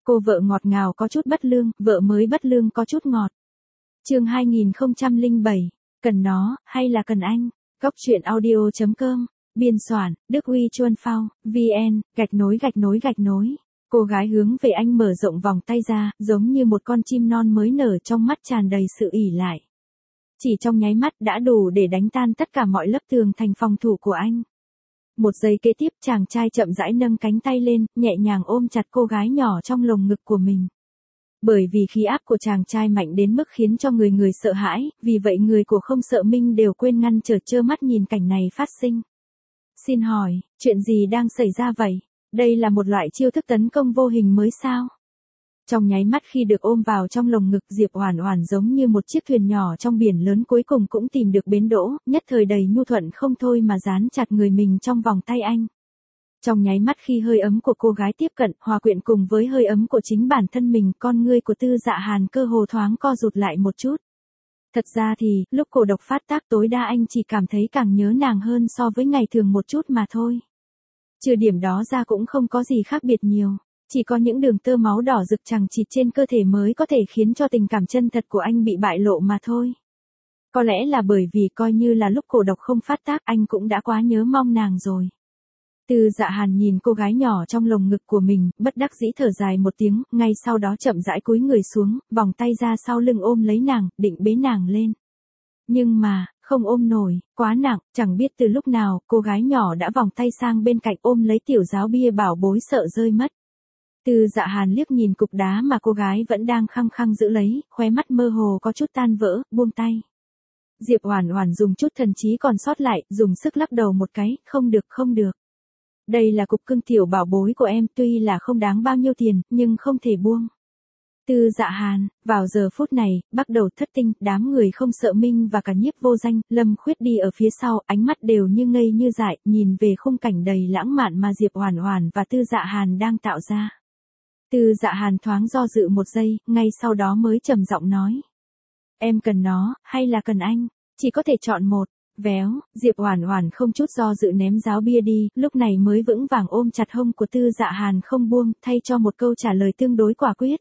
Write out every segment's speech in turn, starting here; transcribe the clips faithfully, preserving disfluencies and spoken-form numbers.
Cô vợ ngọt ngào có chút bất lương, vợ mới bất lương có chút ngọt. Chương hai nghìn không trăm lẻ bảy, cần nó, hay là cần anh? Góc truyện audio chấm com, biên soạn, Đức Huy Chuân Phao, vn, gạch nối gạch nối gạch nối. Cô gái hướng về anh mở rộng vòng tay ra, giống như một con chim non mới nở, trong mắt tràn đầy sự ỷ lại. Chỉ trong nháy mắt đã đủ để đánh tan tất cả mọi lớp tường thành phòng thủ của anh. Một giây kế tiếp, chàng trai chậm rãi nâng cánh tay lên, nhẹ nhàng ôm chặt cô gái nhỏ trong lồng ngực của mình. Bởi vì khí áp của chàng trai mạnh đến mức khiến cho người người sợ hãi, vì vậy người của Không Sợ Minh đều quên ngăn trở, trơ mắt nhìn cảnh này phát sinh. Xin hỏi, chuyện gì đang xảy ra vậy? Đây là một loại chiêu thức tấn công vô hình mới sao? Trong nháy mắt khi được ôm vào trong lồng ngực, Diệp Oản Oản giống như một chiếc thuyền nhỏ trong biển lớn cuối cùng cũng tìm được bến đỗ, nhất thời đầy nhu thuận không thôi mà dán chặt người mình trong vòng tay anh. Trong nháy mắt khi hơi ấm của cô gái tiếp cận, hòa quyện cùng với hơi ấm của chính bản thân mình, con ngươi của Tư Dạ Hàn cơ hồ thoáng co rụt lại một chút. Thật ra thì, lúc cô độc phát tác tối đa anh chỉ cảm thấy càng nhớ nàng hơn so với ngày thường một chút mà thôi. Trừ điểm đó ra cũng không có gì khác biệt nhiều. Chỉ có những đường tơ máu đỏ rực chằng chịt trên cơ thể mới có thể khiến cho tình cảm chân thật của anh bị bại lộ mà thôi. Có lẽ là bởi vì coi như là lúc cổ độc không phát tác, anh cũng đã quá nhớ mong nàng rồi. Tư Dạ Hàn nhìn cô gái nhỏ trong lồng ngực của mình, bất đắc dĩ thở dài một tiếng, ngay sau đó chậm rãi cúi người xuống, vòng tay ra sau lưng ôm lấy nàng, định bế nàng lên. Nhưng mà, không ôm nổi, quá nặng, chẳng biết từ lúc nào, cô gái nhỏ đã vòng tay sang bên cạnh ôm lấy tiểu giáo bia bảo bối sợ rơi mất. Tư Dạ Hàn liếc nhìn cục đá mà cô gái vẫn đang khăng khăng giữ lấy, khóe mắt mơ hồ có chút tan vỡ, buông tay. Diệp Oản Oản dùng chút thần trí còn sót lại, dùng sức lắc đầu một cái, không được không được. Đây là cục cưng tiểu bảo bối của em, tuy là không đáng bao nhiêu tiền, nhưng không thể buông. Tư Dạ Hàn, vào giờ phút này, bắt đầu thất tinh, đám người Không Sợ Minh và cả Nhiếp Vô Danh, Lâm Khuyết đi ở phía sau, ánh mắt đều như ngây như dại, nhìn về khung cảnh đầy lãng mạn mà Diệp Oản Oản và Tư Dạ Hàn đang tạo ra. Tư Dạ Hàn thoáng do dự một giây, ngay sau đó mới trầm giọng nói. Em cần nó, hay là cần anh? Chỉ có thể chọn một. Véo, Diệp Oản Oản không chút do dự ném giáo bia đi, lúc này mới vững vàng ôm chặt hông của Tư Dạ Hàn không buông, thay cho một câu trả lời tương đối quả quyết.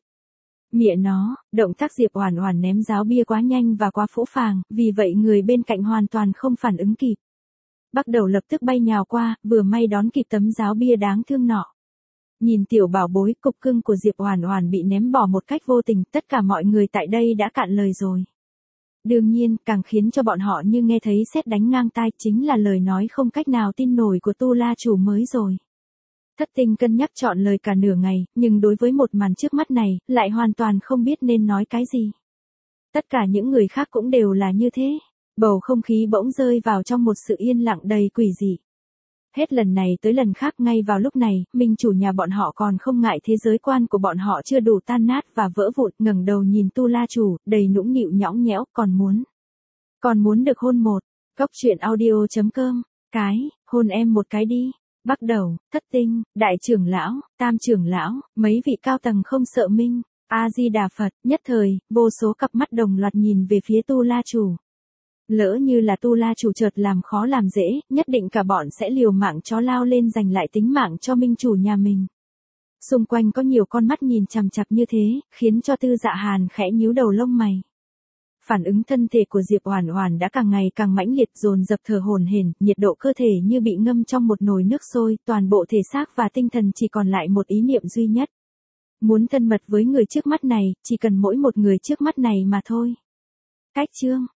Mẹ nó, động tác Diệp Oản Oản ném giáo bia quá nhanh và quá phũ phàng, vì vậy người bên cạnh hoàn toàn không phản ứng kịp. Bắt đầu lập tức bay nhào qua, vừa may đón kịp tấm giáo bia đáng thương nọ. Nhìn tiểu bảo bối, cục cưng của Diệp Oản Oản bị ném bỏ một cách vô tình, tất cả mọi người tại đây đã cạn lời rồi. Đương nhiên, càng khiến cho bọn họ như nghe thấy sét đánh ngang tai, chính là lời nói không cách nào tin nổi của Tu La chủ mới rồi. Thất tinh cân nhắc chọn lời cả nửa ngày, nhưng đối với một màn trước mắt này, lại hoàn toàn không biết nên nói cái gì. Tất cả những người khác cũng đều là như thế. Bầu không khí bỗng rơi vào trong một sự yên lặng đầy quỷ dị. Hết lần này tới lần khác, ngay vào lúc này, minh chủ nhà bọn họ còn không ngại thế giới quan của bọn họ chưa đủ tan nát và vỡ vụn, ngẩng đầu nhìn Tu La chủ, đầy nũng nịu nhõng nhẽo, còn muốn. Còn muốn được hôn một. Góc truyện audio chấm com, cái, hôn em một cái đi. Bắt đầu, thất tinh, đại trưởng lão, tam trưởng lão, mấy vị cao tầng Không Sợ Minh, A-di-đà Phật, nhất thời, vô số cặp mắt đồng loạt nhìn về phía Tu La chủ. Lỡ như là Tu La chủ chợt làm khó làm dễ, nhất định cả bọn sẽ liều mạng chó lao lên giành lại tính mạng cho minh chủ nhà mình. Xung quanh có nhiều con mắt nhìn chằm chằm như thế, khiến cho Tư Dạ Hàn khẽ nhíu đầu lông mày. Phản ứng thân thể của Diệp Oản Oản đã càng ngày càng mãnh liệt, dồn dập thở hổn hển, nhiệt độ cơ thể như bị ngâm trong một nồi nước sôi, toàn bộ thể xác và tinh thần chỉ còn lại một ý niệm duy nhất. Muốn thân mật với người trước mắt này, chỉ cần mỗi một người trước mắt này mà thôi. Cách chương